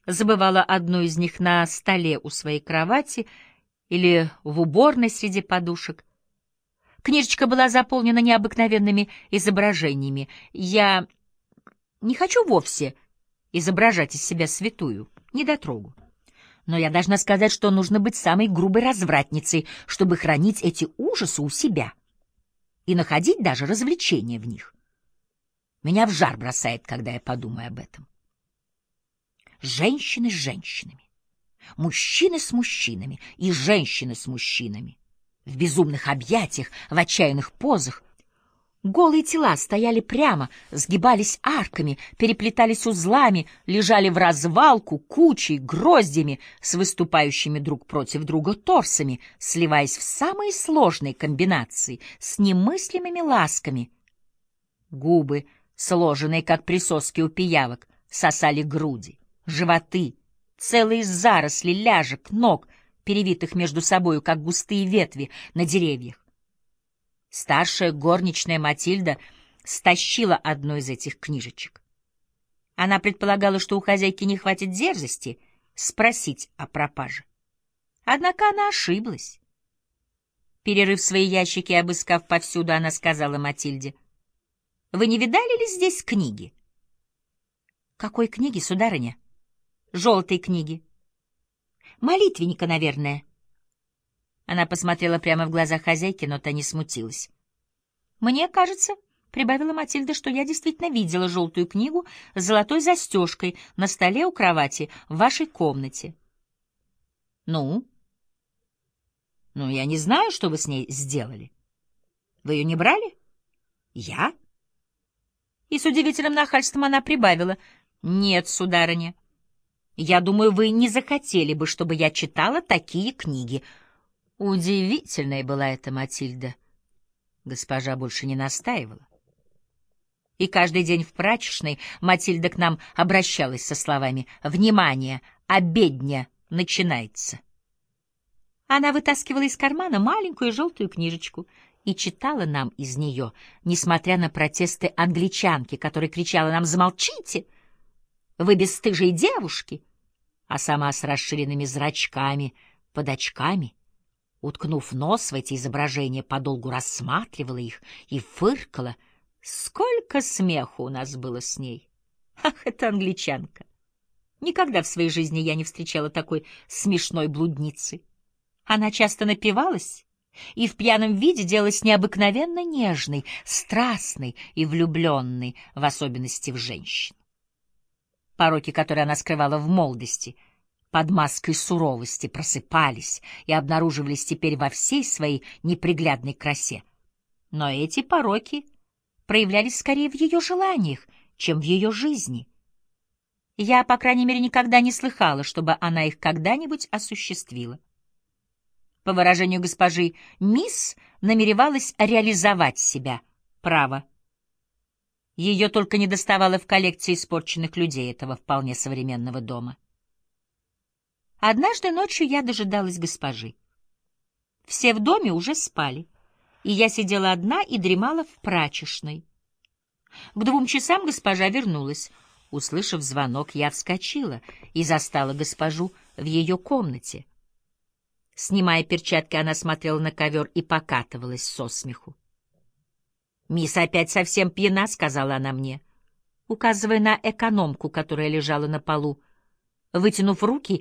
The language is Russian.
забывала одну из них на столе у своей кровати или в уборной среди подушек. Книжечка была заполнена необыкновенными изображениями. Я не хочу вовсе изображать из себя святую, недотрогу. Но я должна сказать, что нужно быть самой грубой развратницей, чтобы хранить эти ужасы у себя и находить даже развлечения в них. Меня в жар бросает, когда я подумаю об этом. Женщины с женщинами, мужчины с мужчинами и женщины с мужчинами. В безумных объятиях, в отчаянных позах. Голые тела стояли прямо, сгибались арками, переплетались узлами, лежали в развалку, кучей, гроздями, с выступающими друг против друга торсами, сливаясь в самые сложные комбинации, с немыслимыми ласками. Губы, сложенные, как присоски у пиявок, сосали груди, животы, целые заросли ляжек, ног, перевитых между собою, как густые ветви на деревьях. Старшая горничная Матильда стащила одну из этих книжечек. Она предполагала, что у хозяйки не хватит дерзости спросить о пропаже. Однако она ошиблась. Перерыв свои ящики и обыскав повсюду, она сказала Матильде: «Вы не видали ли здесь книги?» «Какой книги, сударыня?» «Желтой книги». «Молитвенника, наверное». Она посмотрела прямо в глаза хозяйки, но та не смутилась. «Мне кажется, — прибавила Матильда, — что я действительно видела желтую книгу с золотой застежкой на столе у кровати в вашей комнате». «Ну? Ну, я не знаю, что вы с ней сделали. Вы ее не брали? Я?» И с удивительным нахальством она прибавила: «Нет, сударыня. Я думаю, вы не захотели бы, чтобы я читала такие книги». Удивительная была эта Матильда. Госпожа больше не настаивала. И каждый день в прачечной Матильда к нам обращалась со словами: «Внимание! Обедня начинается!» Она вытаскивала из кармана маленькую желтую книжечку и читала нам из нее, несмотря на протесты англичанки, которая кричала нам: «Замолчите! Вы бесстыжие девушки!» А сама с расширенными зрачками под очками, уткнув нос в эти изображения, подолгу рассматривала их и фыркала. Сколько смеху у нас было с ней! Ах, это англичанка! Никогда в своей жизни я не встречала такой смешной блудницы. Она часто напивалась и в пьяном виде делалась необыкновенно нежной, страстной и влюбленной, в особенности в женщин. Пороки, которые она скрывала в молодости, под маской суровости, просыпались и обнаруживались теперь во всей своей неприглядной красе. Но эти пороки проявлялись скорее в ее желаниях, чем в ее жизни. Я, по крайней мере, никогда не слыхала, чтобы она их когда-нибудь осуществила. По выражению госпожи, мисс намеревалась реализовать себя. Право. Ее только недоставало в коллекции испорченных людей этого вполне современного дома. Однажды ночью я дожидалась госпожи. Все в доме уже спали, и я сидела одна и дремала в прачечной. К 2 часам госпожа вернулась. Услышав звонок, я вскочила и застала госпожу в ее комнате. Снимая перчатки, она смотрела на ковер и покатывалась со смеху. «Мисс опять совсем пьяна», — сказала она мне, указывая на экономку, которая лежала на полу. Вытянув руки